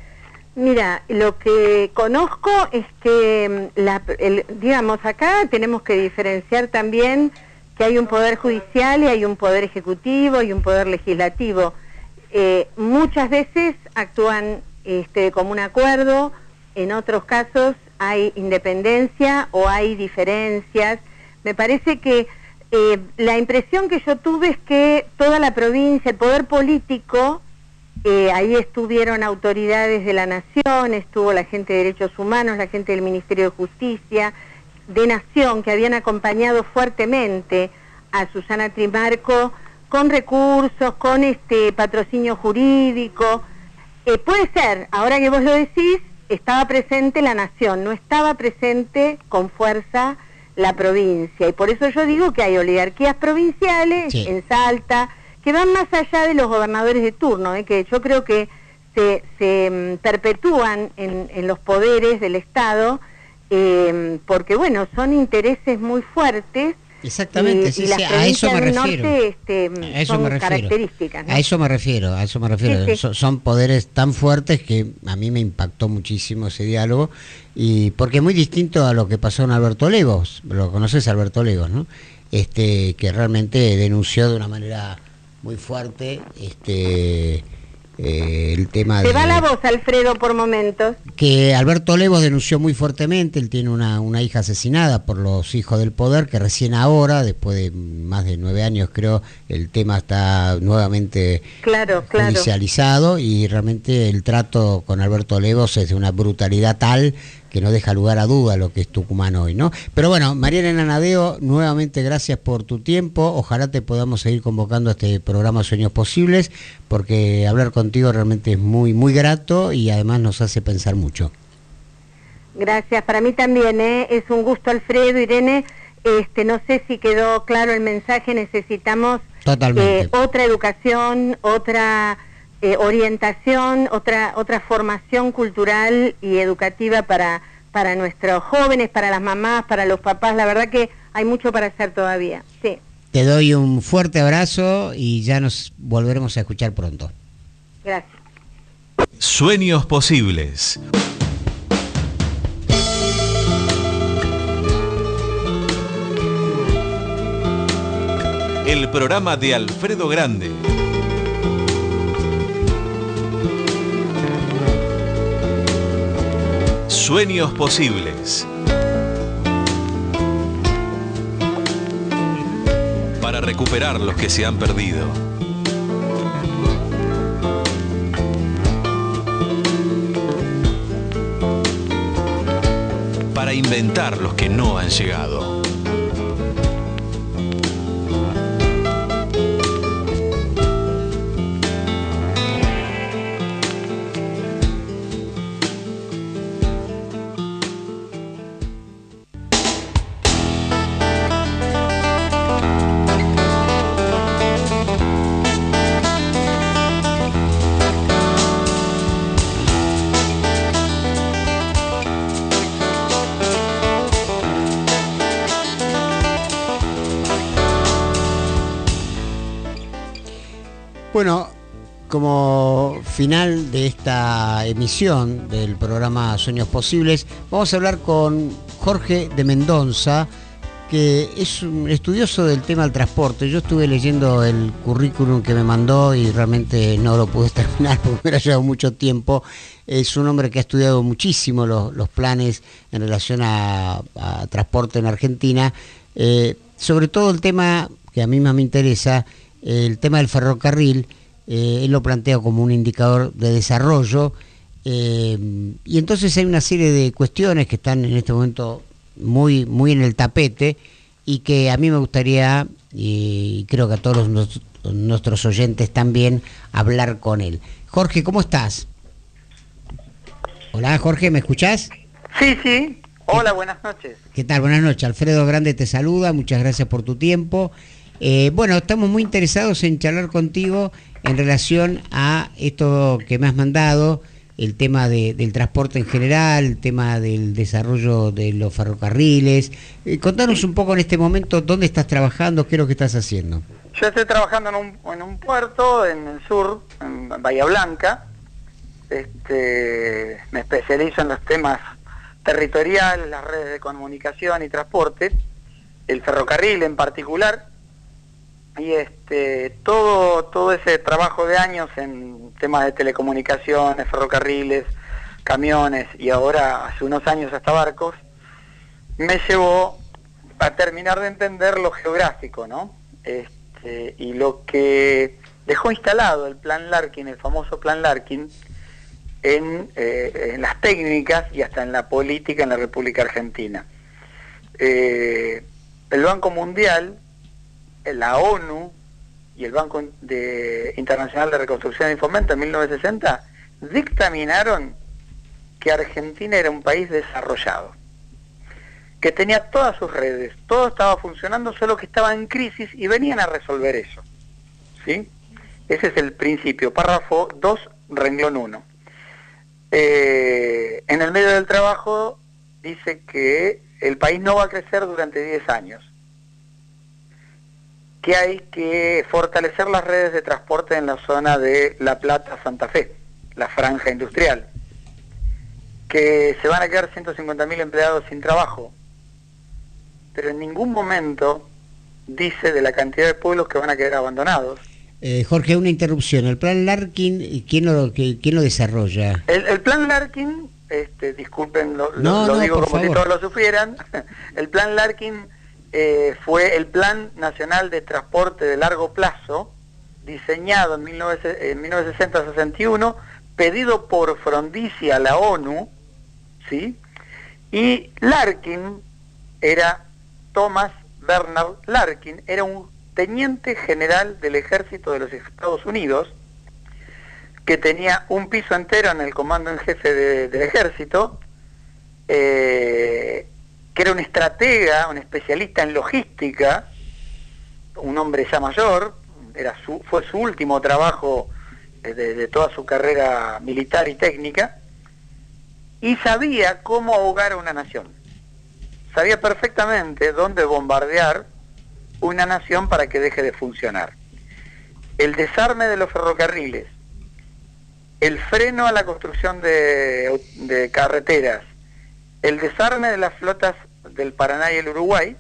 S7: Mira, lo que conozco es que, la, el, digamos, acá tenemos que diferenciar también que hay un poder judicial y hay un poder ejecutivo y un poder legislativo. Eh, muchas veces actúan este, de común acuerdo, en otros casos hay independencia o hay diferencias. Me parece que eh, la impresión que yo tuve es que toda la provincia, el poder político, Eh, ahí estuvieron autoridades de la Nación, estuvo la gente de Derechos Humanos, la gente del Ministerio de Justicia, de Nación, que habían acompañado fuertemente a Susana Trimarco con recursos, con este patrocinio jurídico. Eh, puede ser, ahora que vos lo decís, estaba presente la Nación, no estaba presente con fuerza la provincia. Y por eso yo digo que hay oligarquías provinciales, sí, en Salta, que van más allá de los gobernadores de turno, ¿eh? Que yo creo que se, se um, perpetúan en, en los poderes del Estado, eh, porque bueno, son intereses muy fuertes.
S2: Exactamente,
S7: y,
S2: sí,
S7: y
S2: sí, a eso me refiero.
S7: Norte, este,
S2: a eso
S7: son
S2: me refiero.
S7: Características, ¿no?
S2: A eso me refiero, a eso me refiero. Sí, sí. Son, son poderes tan fuertes que a mí me impactó muchísimo ese diálogo, y porque es muy distinto a lo que pasó en Alberto Levos. Lo conoces, Alberto Levos, ¿no? Este, que realmente denunció de una manera muy fuerte este eh, el tema.
S7: Se
S2: de...
S7: va la voz, Alfredo, por momentos.
S2: Que Alberto Levos denunció muy fuertemente. Él tiene una, una hija asesinada por los hijos del poder, que recién ahora, después de más de nueve años creo, el tema está nuevamente
S7: claro, claro.
S2: judicializado, y realmente el trato con Alberto Levos es de una brutalidad tal que no deja lugar a duda lo que es Tucumán hoy, ¿no? Pero bueno, Marielena Nadeo, nuevamente gracias por tu tiempo. Ojalá te podamos seguir convocando a este programa Sueños Posibles, porque hablar contigo realmente es muy, muy grato y además nos hace pensar mucho.
S7: Gracias, para mí también, ¿eh? Es un gusto, Alfredo, Irene. Este, no sé si quedó claro el mensaje, necesitamos
S2: Totalmente.
S7: Eh, otra educación, otra... Eh, orientación, otra otra formación cultural y educativa para, para nuestros jóvenes, para las mamás, para los papás. La verdad que hay mucho para hacer todavía. Sí.
S2: Te doy un fuerte abrazo y ya nos volveremos a escuchar pronto.
S7: Gracias.
S1: Sueños posibles. El programa de Alfredo Grande. Sueños posibles. Para recuperar los que se han perdido. Para inventar los que no han llegado.
S2: Bueno, como final de esta emisión del programa Sueños Posibles, vamos a hablar con Jorge de Mendoza, que es un estudioso del tema del transporte. Yo estuve leyendo el currículum que me mandó y realmente no lo pude terminar porque me ha llevado mucho tiempo. Es un hombre que ha estudiado muchísimo los, los planes en relación a, a transporte en Argentina, eh, sobre todo el tema que a mí más me interesa, el tema del ferrocarril. Eh, él lo plantea como un indicador de desarrollo, eh, y entonces hay una serie de cuestiones que están en este momento muy, muy en el tapete y que a mí me gustaría, y creo que a todos los, nuestros oyentes también, hablar con él. Jorge, ¿cómo estás? Hola Jorge, ¿me escuchás?
S8: Sí, sí. Hola, buenas noches.
S2: ¿Qué tal? Buenas noches. Alfredo Grande te saluda, muchas gracias por tu tiempo. Eh, bueno, estamos muy interesados en charlar contigo en relación a esto que me has mandado, el tema de, del transporte en general, el tema del desarrollo de los ferrocarriles. Eh, contanos un poco en este momento dónde estás trabajando, qué es lo que estás haciendo.
S8: Yo estoy trabajando en un, en un puerto en el sur, en Bahía Blanca. Este, me especializo en los temas territoriales, las redes de comunicación y transporte, el ferrocarril en particular. Y este todo todo ese trabajo de años en temas de telecomunicaciones, ferrocarriles, camiones y ahora hace unos años hasta barcos, me llevó a terminar de entender lo geográfico, ¿no? Este, y lo que dejó instalado el Plan Larkin, el famoso Plan Larkin, en, eh, en las técnicas y hasta en la política en la República Argentina. Eh, el Banco Mundial, la ONU y el Banco de, Internacional de Reconstrucción y Fomento en mil novecientos sesenta dictaminaron que Argentina era un país desarrollado, que tenía todas sus redes, todo estaba funcionando, solo que estaba en crisis y venían a resolver eso, ¿sí? Ese es el principio, párrafo dos, renglón uno. Eh, en el medio del trabajo dice que el país no va a crecer durante diez años, que hay que fortalecer las redes de transporte en la zona de La Plata-Santa Fe, la franja industrial, que se van a quedar ciento cincuenta mil empleados sin trabajo, pero en ningún momento dice de la cantidad de pueblos que van a quedar abandonados.
S2: Eh, Jorge, una interrupción. ¿El Plan Larkin, quién lo, quién lo desarrolla?
S8: El, el Plan Larkin, este, disculpen, lo,
S2: no,
S8: lo
S2: no,
S8: digo como
S2: favor.
S8: si todos lo sufrieran, el Plan Larkin Eh, fue el Plan Nacional de Transporte de Largo Plazo, diseñado en mil novecientos sesenta sesenta y uno, pedido por Frondizi a la ONU, ¿sí? Y Larkin era Thomas Bernard Larkin, era un teniente general del ejército de los Estados Unidos, que tenía un piso entero en el comando en jefe de, del ejército, eh, que era un estratega, un especialista en logística, un hombre ya mayor, era su, fue su último trabajo de, de toda su carrera militar y técnica, y sabía cómo ahogar a una nación. Sabía perfectamente dónde bombardear una nación para que deje de funcionar. El desarme de los ferrocarriles el freno a la construcción de, de carreteras, el desarme de las flotas del Paraná y el Uruguay,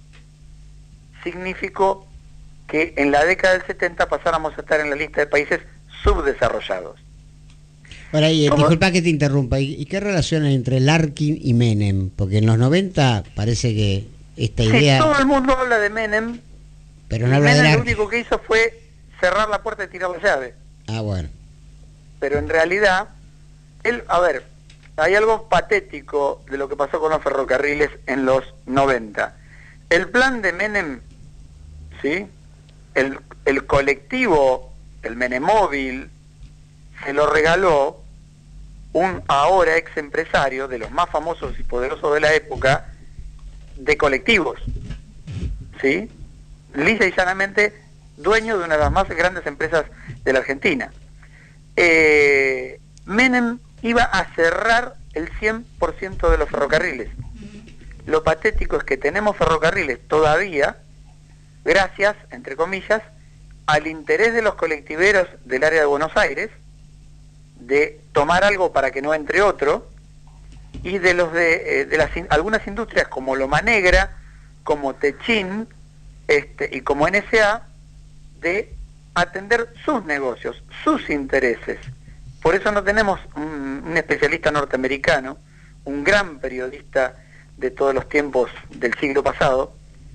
S8: significó que en la década del setenta pasáramos a estar en la lista de países subdesarrollados.
S2: Ahora, y,
S8: ¿Cómo?
S2: disculpa que te interrumpa, ¿y, y qué relación hay entre Larkin y Menem? Porque en los noventa parece que esta idea...
S8: Sí, todo el mundo habla de Menem,
S2: pero
S8: y
S2: no habla de
S8: Menem lo
S2: Larkin.
S8: único que hizo fue cerrar la puerta y tirar la llave.
S2: Ah, bueno.
S8: Pero en realidad, él, a ver, hay algo patético de lo que pasó con los ferrocarriles en los noventa. El plan de Menem, ¿sí? El, el colectivo, el Menemóvil, se lo regaló un ahora ex empresario de los más famosos y poderosos de la época de colectivos, ¿sí? Lisa y llanamente dueño de una de las más grandes empresas de la Argentina. Eh, Menem iba a cerrar el cien por ciento de los ferrocarriles. Lo patético es que tenemos ferrocarriles todavía, gracias, entre comillas, al interés de los colectiveros del área de Buenos Aires, de tomar algo para que no entre otro, y de los de, eh, de las in, algunas industrias como Loma Negra, como Techín, este, y como N S A, de atender sus negocios, sus intereses. Por eso no tenemos un, un especialista norteamericano, un gran periodista de todos los tiempos del siglo pasado,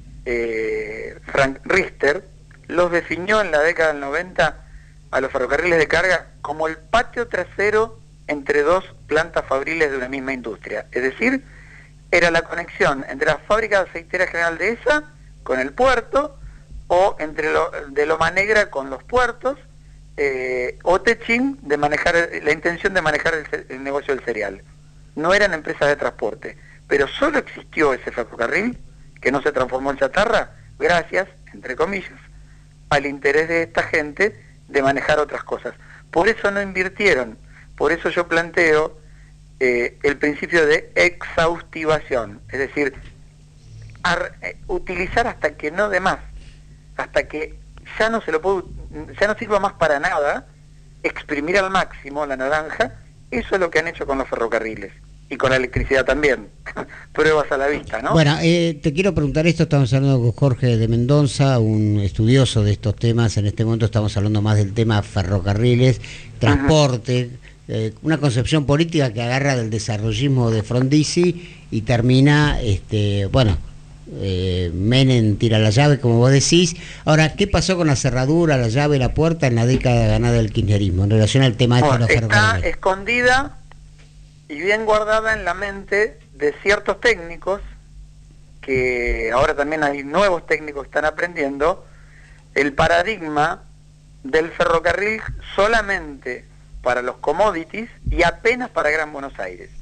S8: eh, Frank Riester, los definió en la década del noventa a los ferrocarriles de carga como el patio trasero entre dos plantas fabriles de una misma industria. Es decir, era la conexión entre la fábrica de aceitera General Dehesa con el puerto, o entre lo, de Loma Negra con los puertos, eh, o Techín de manejar, la intención de manejar el, el negocio del cereal. No eran empresas de transporte, pero solo existió ese ferrocarril, que no se transformó en chatarra, gracias, entre comillas, al interés de esta gente de manejar otras cosas. Por eso no invirtieron, por eso yo planteo eh, el principio de exhaustivación, es decir, ar, eh, utilizar hasta que no dé más, hasta que ya no se lo puede, ya no sirva más para nada, exprimir al máximo la naranja. Eso es lo que han hecho con los ferrocarriles y con la electricidad también. Pruebas a la vista, ¿no?
S2: Bueno, eh, te quiero preguntar esto, estamos hablando con Jorge de Mendoza, un estudioso de estos temas. En este momento estamos hablando más del tema ferrocarriles, transporte, uh-huh. eh, una concepción política que agarra del desarrollismo de Frondizi y termina, este, bueno, eh, Menem tira la llave, como vos decís. Ahora, ¿qué pasó con la cerradura, la llave, la puerta en la década ganada del kirchnerismo en relación al tema
S8: bueno,
S2: de los ferrocarriles?
S8: Está escondida y bien guardada en la mente de ciertos técnicos, que ahora también hay nuevos técnicos que están aprendiendo, el paradigma del ferrocarril solamente para los commodities y apenas para Gran Buenos Aires.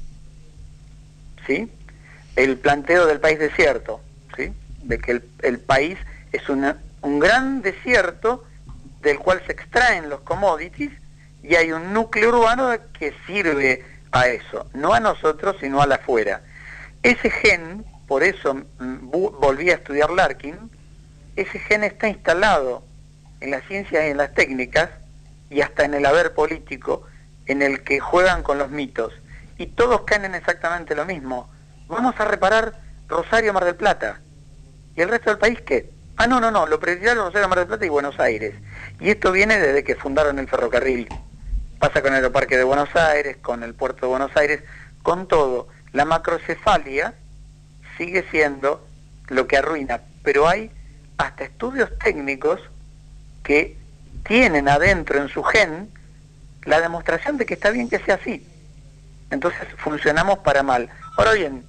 S8: ¿Sí? El planteo del país desierto, ¿sí? De que el, el país es una, un gran desierto del cual se extraen los commodities y hay un núcleo urbano que sirve a eso, no a nosotros sino a la afuera. Ese gen, por eso volví a estudiar Larkin, ese gen está instalado en las ciencias y en las técnicas y hasta en el haber político, en el que juegan con los mitos, y todos caen en exactamente lo mismo. Vamos a reparar Rosario, Mar del Plata, ¿y el resto del país qué? Ah, no, no, no, lo prioritario es Rosario, Mar del Plata y Buenos Aires. Y esto viene desde que fundaron el ferrocarril. Pasa con el Aeroparque de Buenos Aires, con el Puerto de Buenos Aires, con todo. La macrocefalia sigue siendo lo que arruina, pero hay hasta estudios técnicos que tienen adentro en su gen la demostración de que está bien que sea así. Entonces funcionamos para mal. Ahora bien,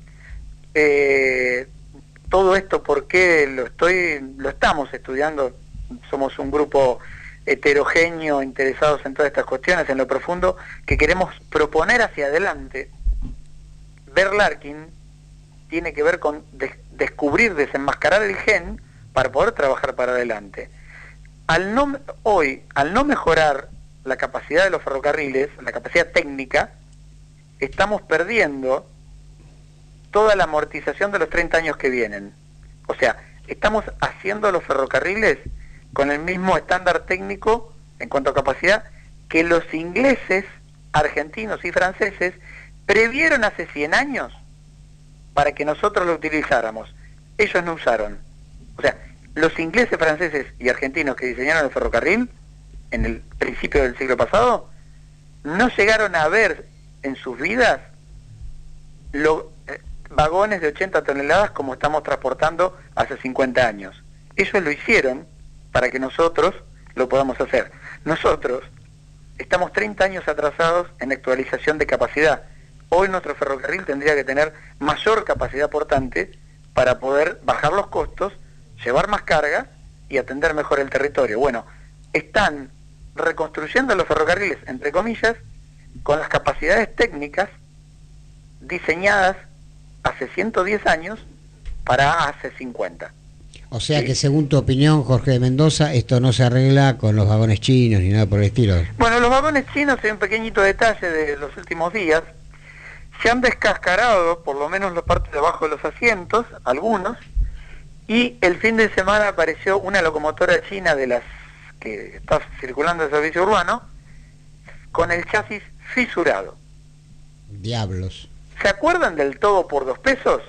S8: eh, todo esto, ¿por qué lo estoy, lo estamos estudiando? Somos un grupo heterogéneo, interesados en todas estas cuestiones, en lo profundo, que queremos proponer hacia adelante. Ver Larkin tiene que ver con de descubrir, desenmascarar el gen para poder trabajar para adelante. Al no, hoy, al no mejorar la capacidad de los ferrocarriles, la capacidad técnica, estamos perdiendo toda la amortización de los treinta años que vienen. O sea, estamos haciendo los ferrocarriles con el mismo estándar técnico en cuanto a capacidad que los ingleses argentinos y franceses previeron hace cien años para que nosotros lo utilizáramos. Ellos no usaron. O sea, los ingleses, franceses y argentinos que diseñaron el ferrocarril en el principio del siglo pasado no llegaron a ver en sus vidas los eh, vagones de ochenta toneladas como estamos transportando hace cincuenta años. Ellos lo hicieron para que nosotros lo podamos hacer. Nosotros estamos treinta años atrasados en actualización de capacidad. Hoy nuestro ferrocarril tendría que tener mayor capacidad portante para poder bajar los costos, llevar más carga y atender mejor el territorio. Bueno, están reconstruyendo los ferrocarriles, entre comillas, con las capacidades técnicas diseñadas hace ciento diez años para hace cincuenta.
S2: O sea
S8: sí.
S2: que según tu opinión, Jorge de Mendoza, esto no se arregla con los vagones chinos ni nada por el estilo.
S8: Bueno, los vagones chinos, hay un pequeñito detalle de los últimos días, se han descascarado, por lo menos la parte de abajo de los asientos, algunos, y el fin de semana apareció una locomotora china de las que está circulando el servicio urbano, con el chasis fisurado.
S2: Diablos.
S8: ¿Se acuerdan del todo por dos pesos?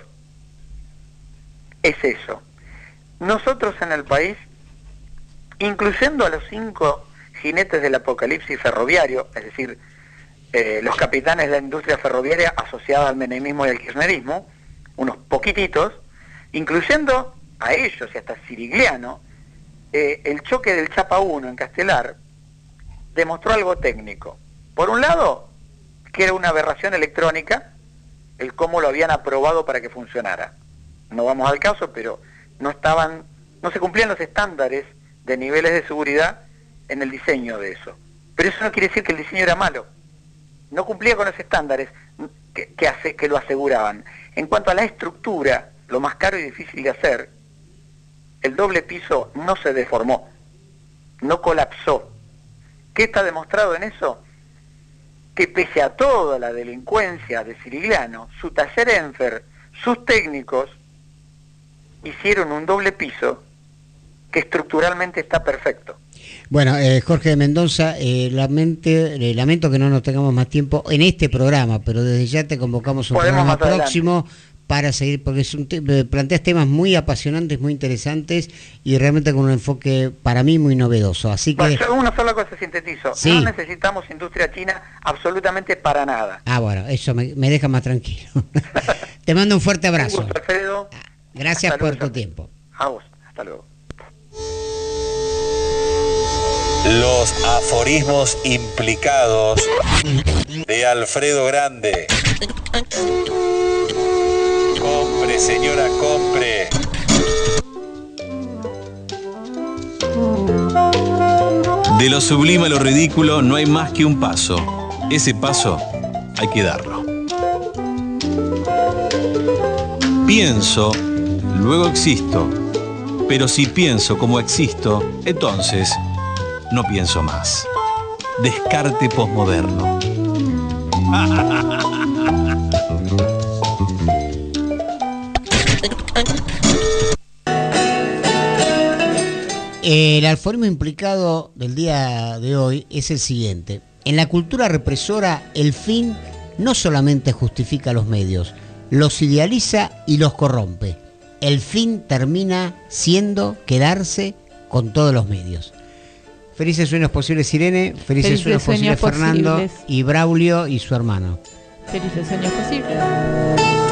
S8: Es eso. Nosotros en el país, incluyendo a los cinco jinetes del apocalipsis ferroviario, es decir, eh, los capitanes de la industria ferroviaria asociada al menemismo y al kirchnerismo, unos poquititos, incluyendo a ellos y hasta Cirigliano, eh, el choque del Chapa uno en Castelar demostró algo técnico. Por un lado, que era una aberración electrónica, el cómo lo habían aprobado para que funcionara. No vamos al caso, pero no estaban, no se cumplían los estándares de niveles de seguridad en el diseño de eso. Pero eso no quiere decir que el diseño era malo. No cumplía con los estándares que, que, hace, que lo aseguraban. En cuanto a la estructura, lo más caro y difícil de hacer, el doble piso no se deformó, no colapsó. ¿Qué está demostrado en eso? Que pese a toda la delincuencia de Cirigliano, su taller Enfer, sus técnicos, hicieron un doble piso que estructuralmente está perfecto.
S2: Bueno, eh, Jorge de Mendoza, eh, lamente, eh, lamento que no nos tengamos más tiempo en este programa, pero desde ya te convocamos un
S8: Podemos
S2: programa
S8: más
S2: próximo
S8: adelante
S2: para seguir, porque es un te planteas temas muy apasionantes, muy interesantes y realmente con un enfoque para mí muy novedoso. Así que...
S8: Bueno, yo una sola cosa sintetizo,
S2: sí.
S8: No necesitamos industria china absolutamente para nada.
S2: Ah, bueno, eso me, me deja más tranquilo. Te mando un fuerte abrazo.
S8: Un gusto, Alfredo.
S2: Gracias
S8: Hasta
S2: por
S8: luego.
S2: tu tiempo.
S8: A vos, hasta luego.
S1: Los aforismos implicados de Alfredo Grande. Compre, señora, compre. De lo sublime a lo ridículo no hay más que un paso. Ese paso hay que darlo. Pienso, luego existo. Pero si pienso como existo, entonces no pienso más. Descarte posmoderno.
S2: El aforismo implicado del día de hoy es el siguiente. En la cultura represora, el fin no solamente justifica los medios, los idealiza y los corrompe. El fin termina siendo quedarse con todos los medios. Felices sueños posibles, Irene. Felices,
S4: Felices
S2: sueños,
S4: sueños
S2: posibles, Fernando.
S4: posibles.
S2: Y Braulio y su hermano.
S4: Felices sueños posibles.